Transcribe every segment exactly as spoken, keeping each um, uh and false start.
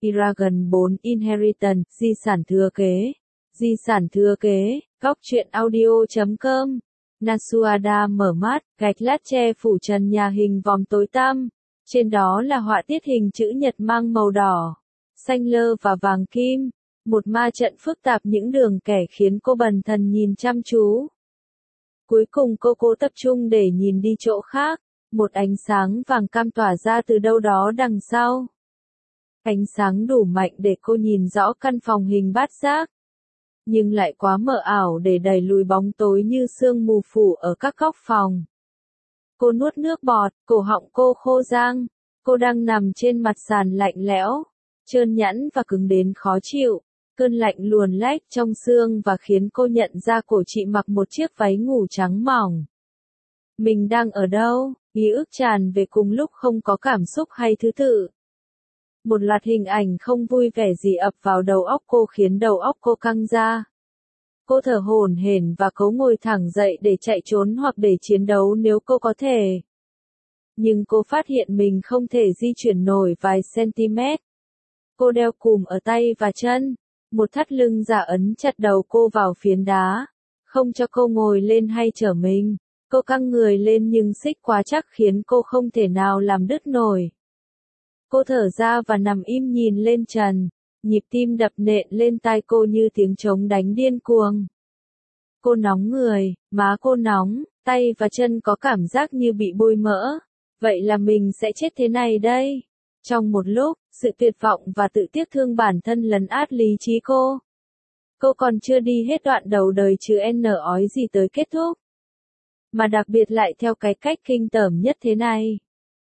Eragon bốn Inheritance, di sản thừa kế. Di sản thừa kế, góc truyện audio chấm com. Nasuada mở mắt, gạch lát che phủ trần nhà hình vòm tối tăm. Trên đó là họa tiết hình chữ nhật mang màu đỏ, xanh lơ và vàng kim. Một ma trận phức tạp những đường kẻ khiến cô bần thần nhìn chăm chú. Cuối cùng cô cố tập trung để nhìn đi chỗ khác. Một ánh sáng vàng cam tỏa ra từ đâu đó đằng sau. Ánh sáng đủ mạnh để cô nhìn rõ căn phòng hình bát giác. Nhưng lại quá mờ ảo để đẩy lùi bóng tối như sương mù phủ ở các góc phòng. Cô nuốt nước bọt, cổ họng cô khô rang. Cô đang nằm trên mặt sàn lạnh lẽo, trơn nhẵn và cứng đến khó chịu. Cơn lạnh luồn lách trong xương và khiến cô nhận ra cổ chị mặc một chiếc váy ngủ trắng mỏng. Mình đang ở đâu? Ký ức tràn về cùng lúc không có cảm xúc hay thứ tự. Một loạt hình ảnh không vui vẻ gì ập vào đầu óc cô khiến đầu óc cô căng ra. Cô thở hổn hển và cố ngồi thẳng dậy để chạy trốn hoặc để chiến đấu nếu cô có thể. Nhưng cô phát hiện mình không thể di chuyển nổi vài cm. Cô đeo cùm ở tay và chân. Một thắt lưng giả ấn chặt đầu cô vào phiến đá, không cho cô ngồi lên hay trở mình. Cô căng người lên nhưng xích quá chắc khiến cô không thể nào làm đứt nổi. Cô thở ra và nằm im nhìn lên trần, nhịp tim đập nện lên tai cô như tiếng trống đánh điên cuồng. Cô nóng người, má cô nóng, tay và chân có cảm giác như bị bôi mỡ. Vậy là mình sẽ chết thế này đây. Trong một lúc, sự tuyệt vọng và tự tiếc thương bản thân lấn át lý trí cô. Cô còn chưa đi hết đoạn đầu đời chứ n ói gì tới kết thúc. Mà đặc biệt lại theo cái cách kinh tởm nhất thế này.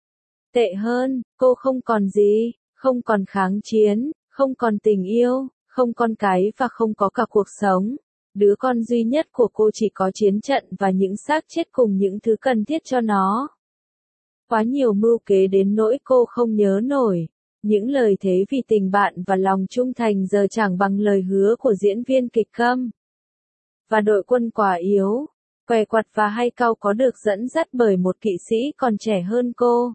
Tệ hơn, cô không còn gì, không còn kháng chiến, không còn tình yêu, không con cái và không có cả cuộc sống. Đứa con duy nhất của cô chỉ có chiến trận và những xác chết cùng những thứ cần thiết cho nó. Quá nhiều mưu kế đến nỗi cô không nhớ nổi. Những lời thế vì tình bạn và lòng trung thành giờ chẳng bằng lời hứa của diễn viên kịch câm. Và đội quân quả yếu, què quặt và hay cau có được dẫn dắt bởi một kỵ sĩ còn trẻ hơn cô.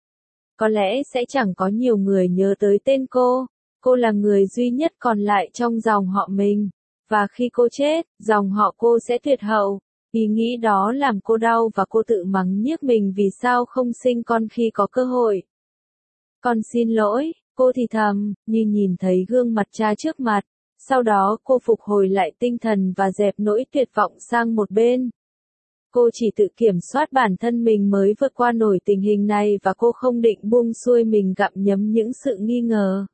Có lẽ sẽ chẳng có nhiều người nhớ tới tên cô. Cô là người duy nhất còn lại trong dòng họ mình. Và khi cô chết, dòng họ cô sẽ tuyệt hậu. Ý nghĩ đó làm cô đau và cô tự mắng nhiếc mình vì sao không sinh con khi có cơ hội. Con xin lỗi, cô thì thầm, như nhìn thấy gương mặt cha trước mặt. Sau đó cô phục hồi lại tinh thần và dẹp nỗi tuyệt vọng sang một bên. Cô chỉ tự kiểm soát bản thân mình mới vượt qua nổi tình hình này và cô không định buông xuôi mình gặm nhấm những sự nghi ngờ,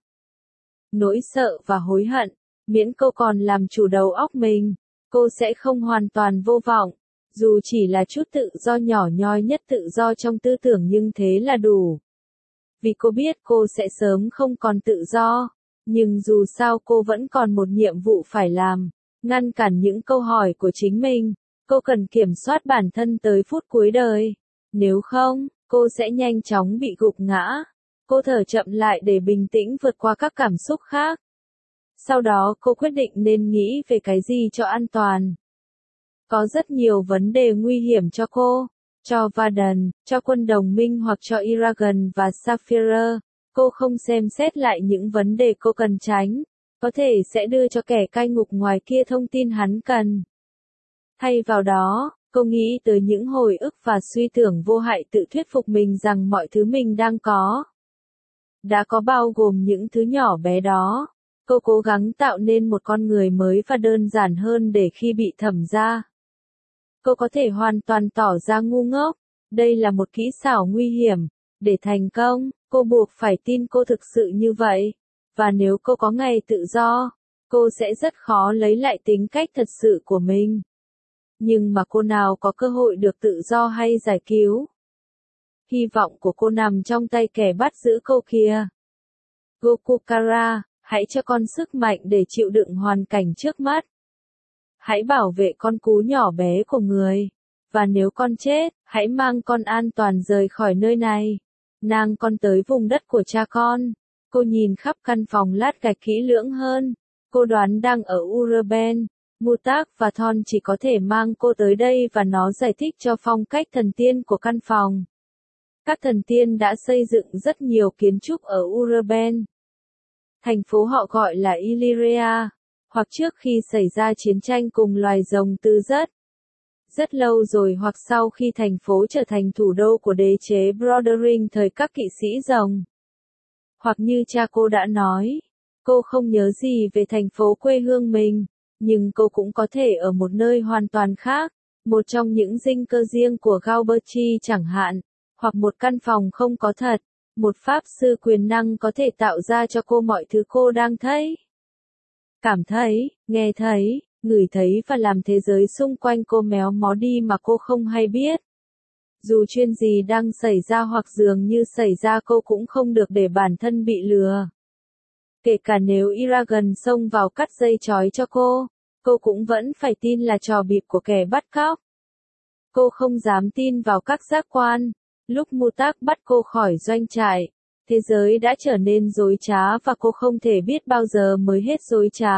nỗi sợ và hối hận. Miễn cô còn làm chủ đầu óc mình, cô sẽ không hoàn toàn vô vọng. Dù chỉ là chút tự do nhỏ nhoi nhất tự do trong tư tưởng nhưng thế là đủ. Vì cô biết cô sẽ sớm không còn tự do. Nhưng dù sao cô vẫn còn một nhiệm vụ phải làm. Ngăn cản những câu hỏi của chính mình. Cô cần kiểm soát bản thân tới phút cuối đời. Nếu không, cô sẽ nhanh chóng bị gục ngã. Cô thở chậm lại để bình tĩnh vượt qua các cảm xúc khác. Sau đó cô quyết định nên nghĩ về cái gì cho an toàn. Có rất nhiều vấn đề nguy hiểm cho cô, cho Varden, cho quân đồng minh hoặc cho Eragon và Sapphire. Cô không xem xét lại những vấn đề cô cần tránh, có thể sẽ đưa cho kẻ cai ngục ngoài kia thông tin hắn cần. Thay vào đó, cô nghĩ tới những hồi ức và suy tưởng vô hại tự thuyết phục mình rằng mọi thứ mình đang có, đã có bao gồm những thứ nhỏ bé đó. Cô cố gắng tạo nên một con người mới và đơn giản hơn để khi bị thẩm ra, cô có thể hoàn toàn tỏ ra ngu ngốc. Đây là một kỹ xảo nguy hiểm. Để thành công, cô buộc phải tin cô thực sự như vậy. Và nếu cô có ngày tự do, cô sẽ rất khó lấy lại tính cách thật sự của mình. Nhưng mà cô nào có cơ hội được tự do hay giải cứu? Hy vọng của cô nằm trong tay kẻ bắt giữ cô kia. Gokukara, hãy cho con sức mạnh để chịu đựng hoàn cảnh trước mắt. Hãy bảo vệ con cú nhỏ bé của người. Và nếu con chết, hãy mang con an toàn rời khỏi nơi này. Nàng con tới vùng đất của cha con. Cô nhìn khắp căn phòng lát gạch kỹ lưỡng hơn. Cô đoán đang ở Urben. Mutak và Thon chỉ có thể mang cô tới đây và nó giải thích cho phong cách thần tiên của căn phòng. Các thần tiên đã xây dựng rất nhiều kiến trúc ở Urben. Thành phố họ gọi là Illyria, hoặc trước khi xảy ra chiến tranh cùng loài rồng tư rất. Rất lâu rồi hoặc sau khi thành phố trở thành thủ đô của đế chế Brodering thời các kỵ sĩ rồng. Hoặc như cha cô đã nói, cô không nhớ gì về thành phố quê hương mình, nhưng cô cũng có thể ở một nơi hoàn toàn khác, một trong những dinh cơ riêng của Gauberti chẳng hạn, hoặc một căn phòng không có thật, một pháp sư quyền năng có thể tạo ra cho cô mọi thứ cô đang thấy. Cảm thấy, nghe thấy, ngửi thấy và làm thế giới xung quanh cô méo mó đi mà cô không hay biết. Dù chuyện gì đang xảy ra hoặc dường như xảy ra cô cũng không được để bản thân bị lừa. Kể cả nếu Iragan xông vào cắt dây trói cho cô, cô cũng vẫn phải tin là trò bịp của kẻ bắt cóc. Cô không dám tin vào các giác quan. Lúc Mutak bắt cô khỏi doanh trại, thế giới đã trở nên dối trá và cô không thể biết bao giờ mới hết dối trá.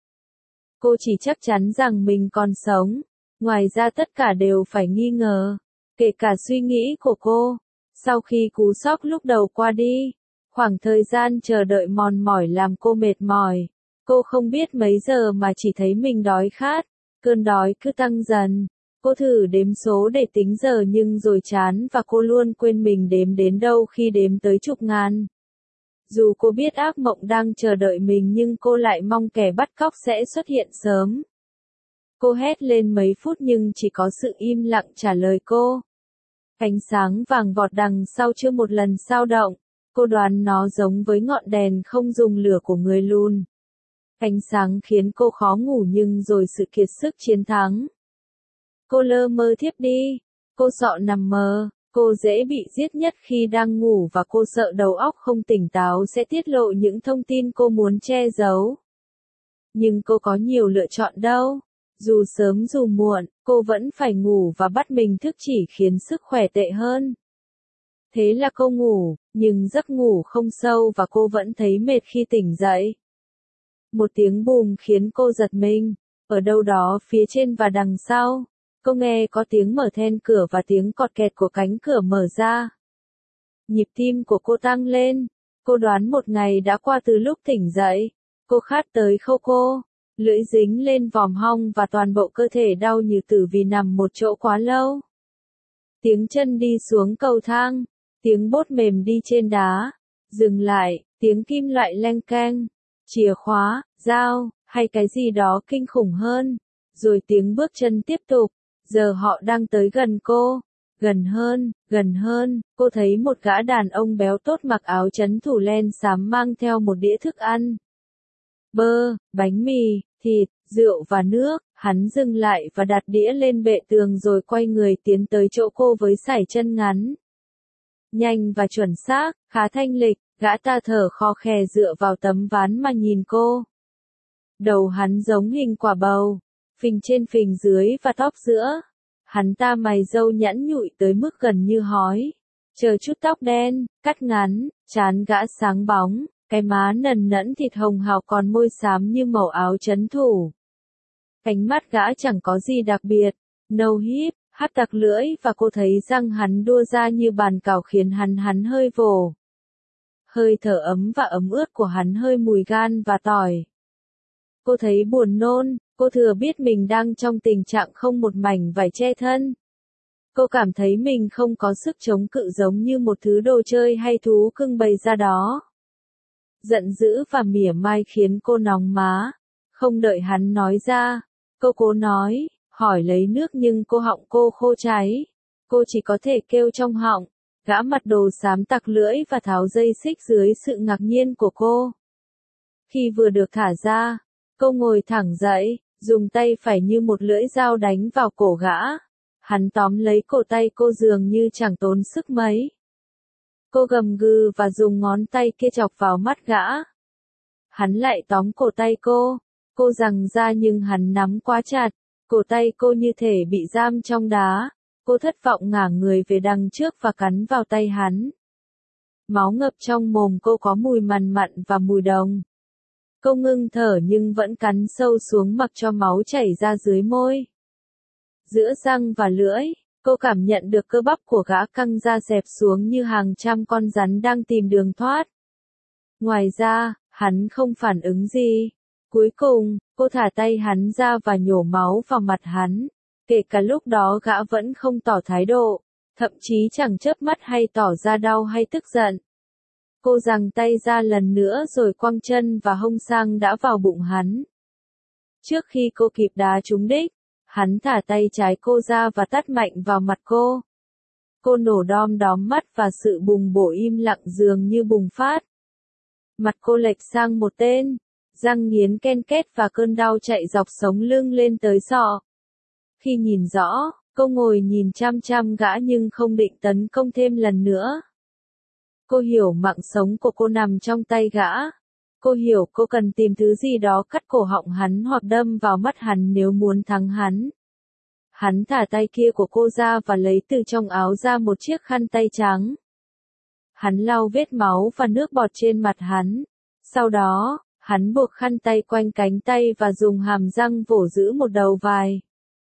Cô chỉ chắc chắn rằng mình còn sống, ngoài ra tất cả đều phải nghi ngờ, kể cả suy nghĩ của cô. Sau khi cú sốc lúc đầu qua đi, khoảng thời gian chờ đợi mòn mỏi làm cô mệt mỏi. Cô không biết mấy giờ mà chỉ thấy mình đói khát, cơn đói cứ tăng dần. Cô thử đếm số để tính giờ nhưng rồi chán và cô luôn quên mình đếm đến đâu khi đếm tới chục ngàn. Dù cô biết ác mộng đang chờ đợi mình nhưng cô lại mong kẻ bắt cóc sẽ xuất hiện sớm. Cô hét lên mấy phút nhưng chỉ có sự im lặng trả lời cô. Ánh sáng vàng vọt đằng sau chưa một lần dao động, cô đoán nó giống với ngọn đèn không dùng lửa của người lùn. Ánh sáng khiến cô khó ngủ nhưng rồi sự kiệt sức chiến thắng. Cô lơ mơ thiếp đi, cô sợ nằm mơ, cô dễ bị giết nhất khi đang ngủ và cô sợ đầu óc không tỉnh táo sẽ tiết lộ những thông tin cô muốn che giấu. Nhưng cô có nhiều lựa chọn đâu, dù sớm dù muộn, cô vẫn phải ngủ và bắt mình thức chỉ khiến sức khỏe tệ hơn. Thế là cô ngủ, nhưng giấc ngủ không sâu và cô vẫn thấy mệt khi tỉnh dậy. Một tiếng bùm khiến cô giật mình, ở đâu đó phía trên và đằng sau. Cô nghe có tiếng mở then cửa và tiếng cọt kẹt của cánh cửa mở ra. Nhịp tim của cô tăng lên. Cô đoán một ngày đã qua từ lúc tỉnh dậy. Cô khát tới khâu cô. Lưỡi dính lên vòm họng và toàn bộ cơ thể đau như tử vì nằm một chỗ quá lâu. Tiếng chân đi xuống cầu thang. Tiếng bốt mềm đi trên đá. Dừng lại, tiếng kim loại leng keng. Chìa khóa, dao, hay cái gì đó kinh khủng hơn. Rồi tiếng bước chân tiếp tục. Giờ họ đang tới gần cô. Gần hơn, gần hơn, cô thấy một gã đàn ông béo tốt mặc áo trấn thủ len xám mang theo một đĩa thức ăn. Bơ, bánh mì, thịt, rượu và nước. Hắn dừng lại và đặt đĩa lên bệ tường rồi quay người tiến tới chỗ cô với sải chân ngắn. Nhanh và chuẩn xác, khá thanh lịch, gã ta thở khò khè dựa vào tấm ván mà nhìn cô. Đầu hắn giống hình quả bầu. Phình trên phình dưới và tóp giữa. Hắn ta mày râu nhẵn nhụi tới mức gần như hói. Chờ chút tóc đen, cắt ngắn, trán gã sáng bóng, cái má nần nẫn thịt hồng hào còn môi xám như màu áo trấn thủ. Ánh mắt gã chẳng có gì đặc biệt, nâu híp, hắt tặc lưỡi và cô thấy răng hắn đua ra như bàn cào khiến hắn hắn hơi vồ. Hơi thở ấm và ấm ướt của hắn hơi mùi gan và tỏi. Cô thấy buồn nôn. Cô thừa biết mình đang trong tình trạng không một mảnh vải che thân. Cô cảm thấy mình không có sức chống cự giống như một thứ đồ chơi hay thú cưng bày ra đó. Giận dữ và mỉa mai khiến cô nóng má. Không đợi hắn nói ra, cô cố nói, hỏi lấy nước nhưng cô họng cô khô cháy. Cô chỉ có thể kêu trong họng. Gã mặt đồ xám tặc lưỡi và tháo dây xích dưới sự ngạc nhiên của cô. Khi vừa được thả ra, cô ngồi thẳng dậy. Dùng tay phải như một lưỡi dao đánh vào cổ gã. Hắn tóm lấy cổ tay cô dường như chẳng tốn sức mấy. Cô gầm gừ và dùng ngón tay kia chọc vào mắt gã. Hắn lại tóm cổ tay cô. Cô giằng ra nhưng hắn nắm quá chặt. Cổ tay cô như thể bị giam trong đá. Cô thất vọng ngả người về đằng trước và cắn vào tay hắn. Máu ngập trong mồm cô có mùi mằn mặn và mùi đồng. Cô ngưng thở nhưng vẫn cắn sâu xuống mặc cho máu chảy ra dưới môi. Giữa răng và lưỡi, cô cảm nhận được cơ bắp của gã căng ra xẹp xuống như hàng trăm con rắn đang tìm đường thoát. Ngoài ra, Hắn không phản ứng gì. Cuối cùng, cô thả tay hắn ra và nhổ máu vào mặt hắn. Kể cả lúc đó gã vẫn không tỏ thái độ, thậm chí chẳng chớp mắt hay tỏ ra đau hay tức giận. Cô giằng tay ra lần nữa rồi quăng chân và hông sang đã vào bụng hắn. Trước khi cô kịp đá trúng đích, hắn thả tay trái cô ra và tát mạnh vào mặt cô. Cô nổ đom đóm mắt và sự bùng bổ im lặng dường như bùng phát. Mặt cô lệch sang một bên, răng nghiến ken két và cơn đau chạy dọc sống lưng lên tới sọ. Khi nhìn rõ, cô ngồi nhìn chăm chăm gã nhưng không định tấn công thêm lần nữa. Cô hiểu mạng sống của cô nằm trong tay gã. Cô hiểu cô cần tìm thứ gì đó cắt cổ họng hắn hoặc đâm vào mắt hắn nếu muốn thắng hắn. Hắn thả tay kia của cô ra và lấy từ trong áo ra một chiếc khăn tay trắng. Hắn lau vết máu và nước bọt trên mặt hắn. Sau đó, hắn buộc khăn tay quanh cánh tay và dùng hàm răng vỗ giữ một đầu vai.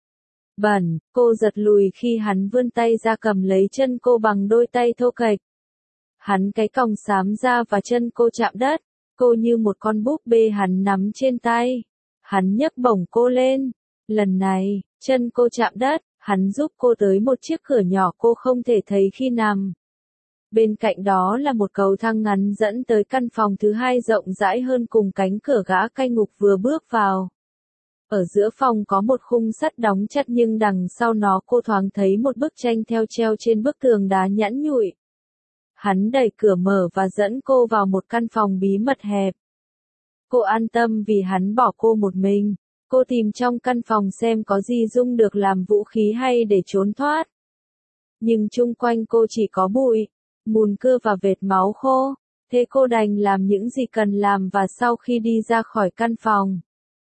Bẩn, cô giật lùi khi hắn vươn tay ra cầm lấy chân cô bằng đôi tay thô kệch. Hắn cái còng xám ra và chân cô chạm đất. Cô như một con búp bê hắn nắm trên tay. Hắn nhấc bổng cô lên. Lần này, chân cô chạm đất, hắn giúp cô tới một chiếc cửa nhỏ cô không thể thấy khi nằm. Bên cạnh đó là một cầu thang ngắn dẫn tới căn phòng thứ hai rộng rãi hơn cùng cánh cửa gã cai ngục vừa bước vào. Ở giữa phòng có một khung sắt đóng chặt nhưng đằng sau nó cô thoáng thấy một bức tranh theo treo trên bức tường đá nhẵn nhụi. Hắn đẩy cửa mở và dẫn cô vào một căn phòng bí mật hẹp. Cô an tâm vì hắn bỏ cô một mình. Cô tìm trong căn phòng xem có gì dùng được làm vũ khí hay để trốn thoát. Nhưng chung quanh cô chỉ có bụi, mùn cưa và vệt máu khô. Thế cô đành làm những gì cần làm và sau khi đi ra khỏi căn phòng,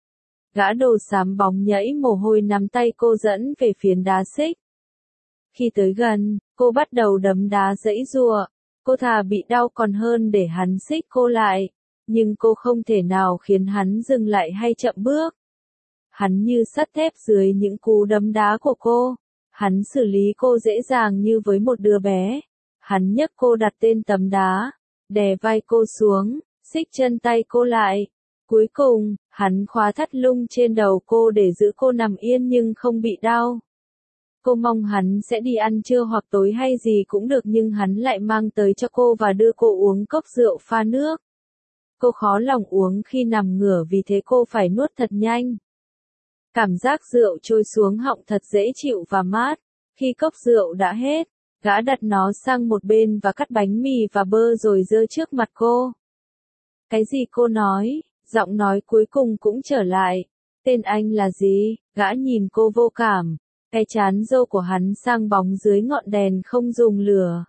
gã đồ xám bóng nhẫy mồ hôi nắm tay cô dẫn về phiến đá xích. Khi tới gần, cô bắt đầu đấm đá giãy giụa. Cô thà bị đau còn hơn để hắn xích cô lại. Nhưng cô không thể nào khiến hắn dừng lại hay chậm bước. Hắn như sắt thép dưới những cú đấm đá của cô. Hắn xử lý cô dễ dàng như với một đứa bé. Hắn nhấc cô đặt tên tấm đá, đè vai cô xuống, xích chân tay cô lại. Cuối cùng, hắn khóa thắt lung trên đầu cô để giữ cô nằm yên nhưng không bị đau. Cô mong hắn sẽ đi ăn trưa hoặc tối hay gì cũng được nhưng hắn lại mang tới cho cô và đưa cô uống cốc rượu pha nước. Cô khó lòng uống khi nằm ngửa vì thế cô phải nuốt thật nhanh. Cảm giác rượu trôi xuống họng thật dễ chịu và mát. Khi cốc rượu đã hết, gã đặt nó sang một bên và cắt bánh mì và bơ rồi giơ trước mặt cô. Cái gì cô nói? Giọng nói cuối cùng cũng trở lại. Tên anh là gì? Gã nhìn cô vô cảm. Cái trán râu của hắn sang bóng dưới ngọn đèn không dùng lửa.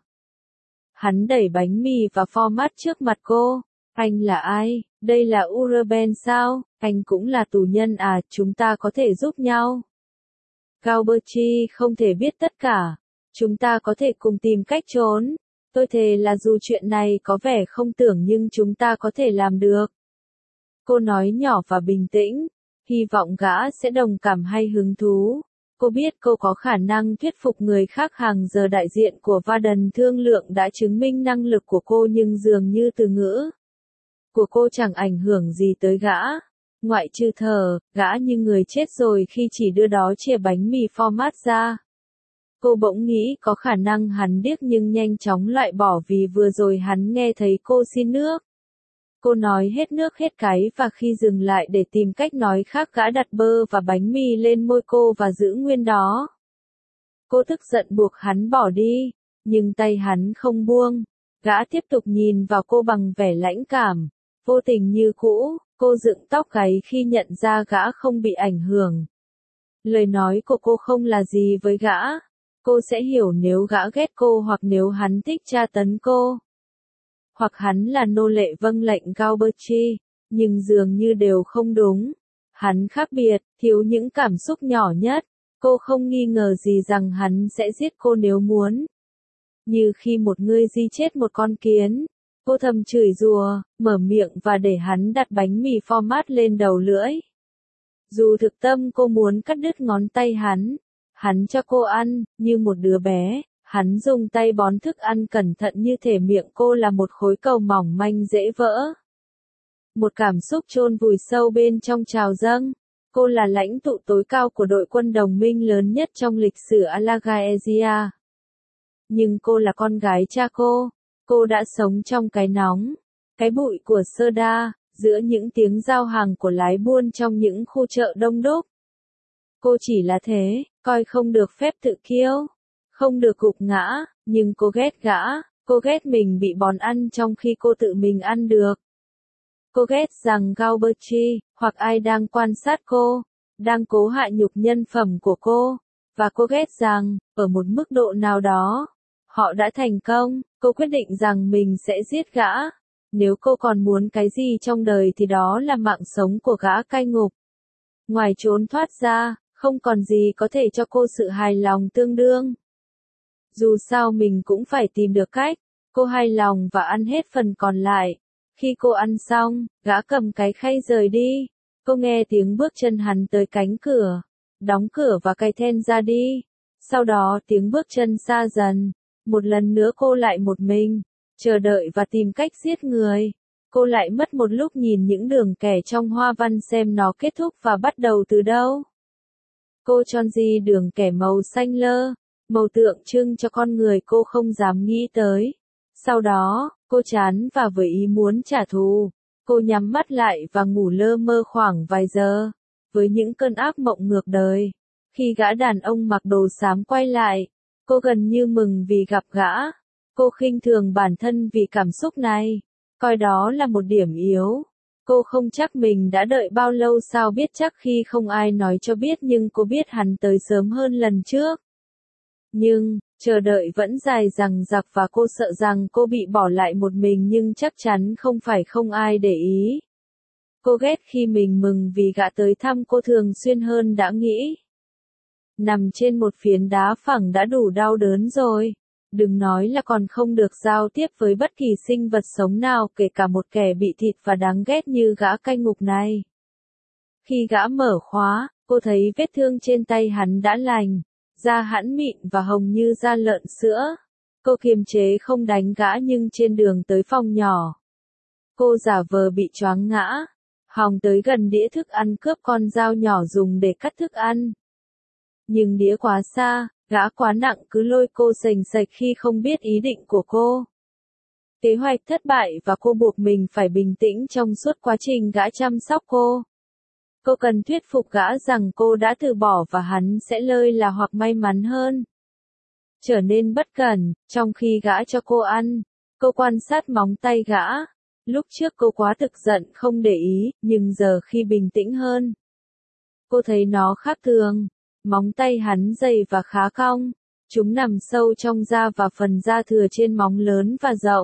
Hắn đẩy bánh mì và format trước mặt cô. Anh là ai? Đây là Urban sao? Anh cũng là tù nhân à? Chúng ta có thể giúp nhau. Galberti không thể biết tất cả. Chúng ta có thể cùng tìm cách trốn. Tôi thề là dù chuyện này có vẻ không tưởng nhưng chúng ta có thể làm được. Cô nói nhỏ và bình tĩnh. Hy vọng gã sẽ đồng cảm hay hứng thú. Cô biết cô có khả năng thuyết phục người khác. Hàng giờ đại diện của Varden thương lượng đã chứng minh năng lực của cô nhưng dường như từ ngữ của cô chẳng ảnh hưởng gì tới gã. Ngoại trừ thở, gã như người chết rồi khi chỉ đưa đó chìa bánh mì format ra. Cô bỗng nghĩ có khả năng hắn điếc nhưng nhanh chóng loại bỏ vì vừa rồi hắn nghe thấy cô xin nước. Cô nói hết nước hết cái và khi dừng lại để tìm cách nói khác gã đặt bơ và bánh mì lên môi cô và giữ nguyên đó. Cô tức giận buộc hắn bỏ đi, nhưng tay hắn không buông. Gã tiếp tục nhìn vào cô bằng vẻ lãnh cảm, vô tình như cũ. Cô dựng tóc gáy khi nhận ra gã không bị ảnh hưởng. Lời nói của cô không là gì với gã. Cô sẽ hiểu nếu gã ghét cô hoặc nếu hắn thích tra tấn cô. Hoặc hắn là nô lệ vâng lệnh Galberti, nhưng dường như đều không đúng. Hắn khác biệt, thiếu những cảm xúc nhỏ nhất. Cô không nghi ngờ gì rằng hắn sẽ giết cô nếu muốn. Như khi một người di chết một con kiến. Cô thầm chửi rủa, mở miệng và để hắn đặt bánh mì format lên đầu lưỡi. Dù thực tâm cô muốn cắt đứt ngón tay hắn. Hắn cho cô ăn, như một đứa bé. Hắn dùng tay bón thức ăn cẩn thận như thể miệng cô là một khối cầu mỏng manh dễ vỡ. Một cảm xúc chôn vùi sâu bên trong trào dâng. Cô là lãnh tụ tối cao của đội quân đồng minh lớn nhất trong lịch sử Alagaezia. Nhưng cô là con gái cha cô. Cô đã sống trong cái nóng, cái bụi của Serda, giữa những tiếng giao hàng của lái buôn trong những khu chợ đông đúc. Cô chỉ là thế, coi không được phép tự kiêu, không được gục ngã, nhưng cô ghét gã, cô ghét mình bị bòn ăn trong khi cô tự mình ăn được. Cô ghét rằng Gauberti, hoặc ai đang quan sát cô, đang cố hạ nhục nhân phẩm của cô, và cô ghét rằng, ở một mức độ nào đó, họ đã thành công. Cô quyết định rằng mình sẽ giết gã. Nếu cô còn muốn cái gì trong đời thì đó là mạng sống của gã cai ngục. Ngoài trốn thoát ra, không còn gì có thể cho cô sự hài lòng tương đương. Dù sao mình cũng phải tìm được cách. Cô hài lòng và ăn hết phần còn lại. Khi cô ăn xong, gã cầm cái khay rời đi. Cô nghe tiếng bước chân hắn tới cánh cửa. Đóng cửa và cài then ra đi. Sau đó tiếng bước chân xa dần. Một lần nữa cô lại một mình, chờ đợi và tìm cách giết người. Cô lại mất một lúc nhìn những đường kẻ trong hoa văn xem nó kết thúc và bắt đầu từ đâu. Cô chọn gì đường kẻ màu xanh lơ, màu tượng trưng cho con người cô không dám nghĩ tới. Sau đó, cô chán và với ý muốn trả thù, cô nhắm mắt lại và ngủ lơ mơ khoảng vài giờ, với những cơn ác mộng ngược đời. Khi gã đàn ông mặc đồ xám quay lại, cô gần như mừng vì gặp gã. Cô khinh thường bản thân vì cảm xúc này, coi đó là một điểm yếu. Cô không chắc mình đã đợi bao lâu, sao biết chắc khi không ai nói cho biết, nhưng cô biết hắn tới sớm hơn lần trước. Nhưng, chờ đợi vẫn dài dằng dặc và cô sợ rằng cô bị bỏ lại một mình, nhưng chắc chắn không phải không ai để ý. Cô ghét khi mình mừng vì gã tới thăm cô thường xuyên hơn đã nghĩ. Nằm trên một phiến đá phẳng đã đủ đau đớn rồi. Đừng nói là còn không được giao tiếp với bất kỳ sinh vật sống nào, kể cả một kẻ bị thịt và đáng ghét như gã cai ngục này. Khi gã mở khóa, cô thấy vết thương trên tay hắn đã lành, da hắn mịn và hồng như da lợn sữa. Cô kiềm chế không đánh gã, nhưng trên đường tới phòng nhỏ, cô giả vờ bị choáng ngã, hòng tới gần đĩa thức ăn cướp con dao nhỏ dùng để cắt thức ăn. Nhưng đĩa quá xa, gã quá nặng cứ lôi cô sềnh sệch khi không biết ý định của cô. Kế hoạch thất bại và cô buộc mình phải bình tĩnh trong suốt quá trình gã chăm sóc cô. Cô cần thuyết phục gã rằng cô đã từ bỏ và hắn sẽ lơi là hoặc may mắn hơn. Trở nên bất cẩn, trong khi gã cho cô ăn, cô quan sát móng tay gã. Lúc trước cô quá tức giận không để ý, nhưng giờ khi bình tĩnh hơn, cô thấy nó khác thường. Móng tay hắn dày và khá cong, chúng nằm sâu trong da và phần da thừa trên móng lớn và rộng.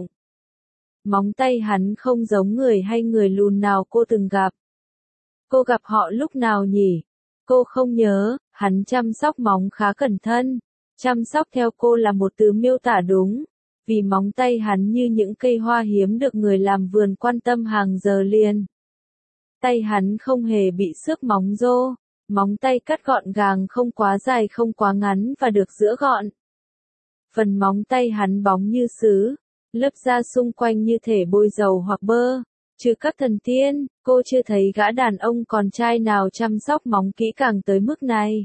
Móng tay hắn không giống người hay người lùn nào cô từng gặp. Cô gặp họ lúc nào nhỉ? Cô không nhớ. Hắn chăm sóc móng khá cẩn thận. Chăm sóc theo cô là một từ miêu tả đúng, vì móng tay hắn như những cây hoa hiếm được người làm vườn quan tâm hàng giờ liền. Tay hắn không hề bị xước móng rô. Móng tay cắt gọn gàng, không quá dài không quá ngắn và được giữa gọn. Phần móng tay hắn bóng như sứ, lớp da xung quanh như thể bôi dầu hoặc bơ. Trừ các thần tiên, cô chưa thấy gã đàn ông con trai nào chăm sóc móng kỹ càng tới mức này.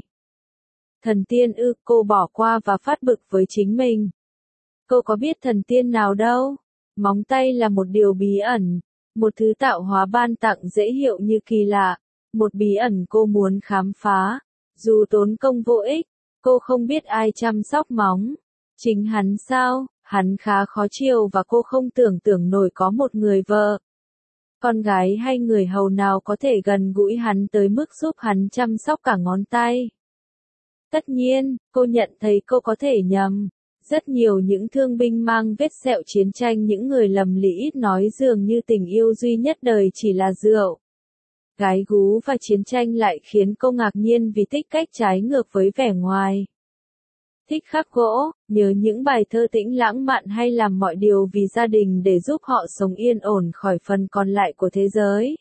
Thần tiên ư? Cô bỏ qua và phát bực với chính mình. Cô có biết thần tiên nào đâu. Móng tay là một điều bí ẩn, một thứ tạo hóa ban tặng dễ hiểu như kỳ lạ. Một bí ẩn cô muốn khám phá. Dù tốn công vô ích, cô không biết ai chăm sóc móng. Chính hắn sao? Hắn khá khó chịu và cô không tưởng tượng nổi có một người vợ, con gái hay người hầu nào có thể gần gũi hắn tới mức giúp hắn chăm sóc cả ngón tay. Tất nhiên, cô nhận thấy cô có thể nhầm. Rất nhiều những thương binh mang vết sẹo chiến tranh, những người lầm lĩ ít nói dường như tình yêu duy nhất đời chỉ là rượu, gái gú và chiến tranh lại khiến cô ngạc nhiên vì thích cách trái ngược với vẻ ngoài. Thích khắc gỗ, nhớ những bài thơ tĩnh lãng mạn hay làm mọi điều vì gia đình để giúp họ sống yên ổn khỏi phần còn lại của thế giới.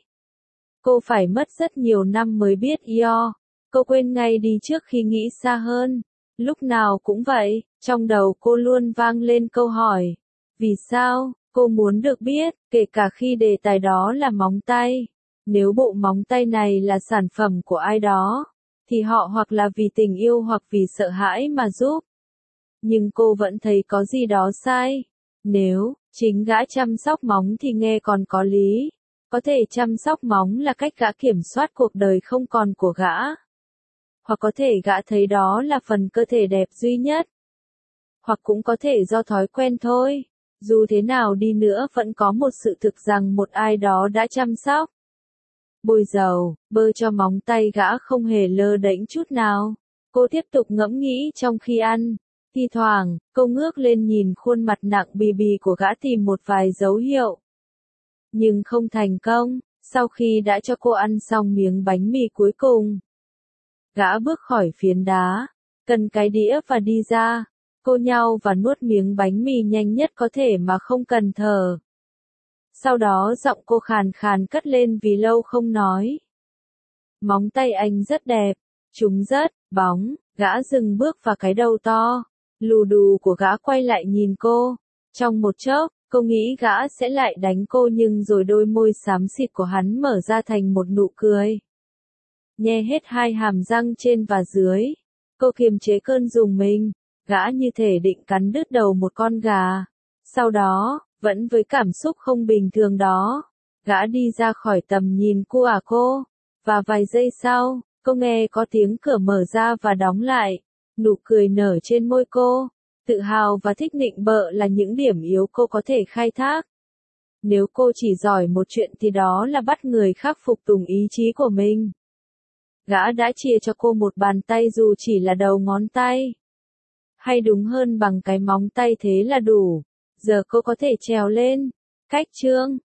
Cô phải mất rất nhiều năm mới biết Io. Cô quên ngay đi trước khi nghĩ xa hơn. Lúc nào cũng vậy, trong đầu cô luôn vang lên câu hỏi. Vì sao? Cô muốn được biết, kể cả khi đề tài đó là móng tay. Nếu bộ móng tay này là sản phẩm của ai đó, thì họ hoặc là vì tình yêu hoặc vì sợ hãi mà giúp. Nhưng cô vẫn thấy có gì đó sai. Nếu chính gã chăm sóc móng thì nghe còn có lý. Có thể chăm sóc móng là cách gã kiểm soát cuộc đời không còn của gã. Hoặc có thể gã thấy đó là phần cơ thể đẹp duy nhất. Hoặc cũng có thể do thói quen thôi. Dù thế nào đi nữa vẫn có một sự thực rằng một ai đó đã chăm sóc. Bôi dầu, bơ cho móng tay gã không hề lơ đễnh chút nào. Cô tiếp tục ngẫm nghĩ trong khi ăn. Thi thoảng, cô ngước lên nhìn khuôn mặt nặng bì bì của gã tìm một vài dấu hiệu. Nhưng không thành công, sau khi đã cho cô ăn xong miếng bánh mì cuối cùng. Gã bước khỏi phiến đá, cần cái đĩa và đi ra. Cô nhau và nuốt miếng bánh mì nhanh nhất có thể mà không cần thở. Sau đó giọng cô khàn khàn cất lên vì lâu không nói. Móng tay anh rất đẹp, chúng rất bóng. Gã dừng bước và cái đầu to, lù đù của gã quay lại nhìn cô. Trong một chốc, cô nghĩ gã sẽ lại đánh cô nhưng rồi đôi môi xám xịt của hắn mở ra thành một nụ cười. Nhe hết hai hàm răng trên và dưới. Cô kiềm chế cơn rùng mình. Gã như thể định cắn đứt đầu một con gà. Sau đó, vẫn với cảm xúc không bình thường đó, gã đi ra khỏi tầm nhìn của cô. Và vài giây sau, cô nghe có tiếng cửa mở ra và đóng lại. Nụ cười nở trên môi cô. Tự hào và thích nịnh bợ là những điểm yếu cô có thể khai thác. Nếu cô chỉ giỏi một chuyện thì đó là bắt người khác phục tùng ý chí của mình. Gã đã chia cho cô một bàn tay dù chỉ là đầu ngón tay. Hay đúng hơn bằng cái móng tay thế là đủ. Giờ cô có thể trèo lên. Cách chương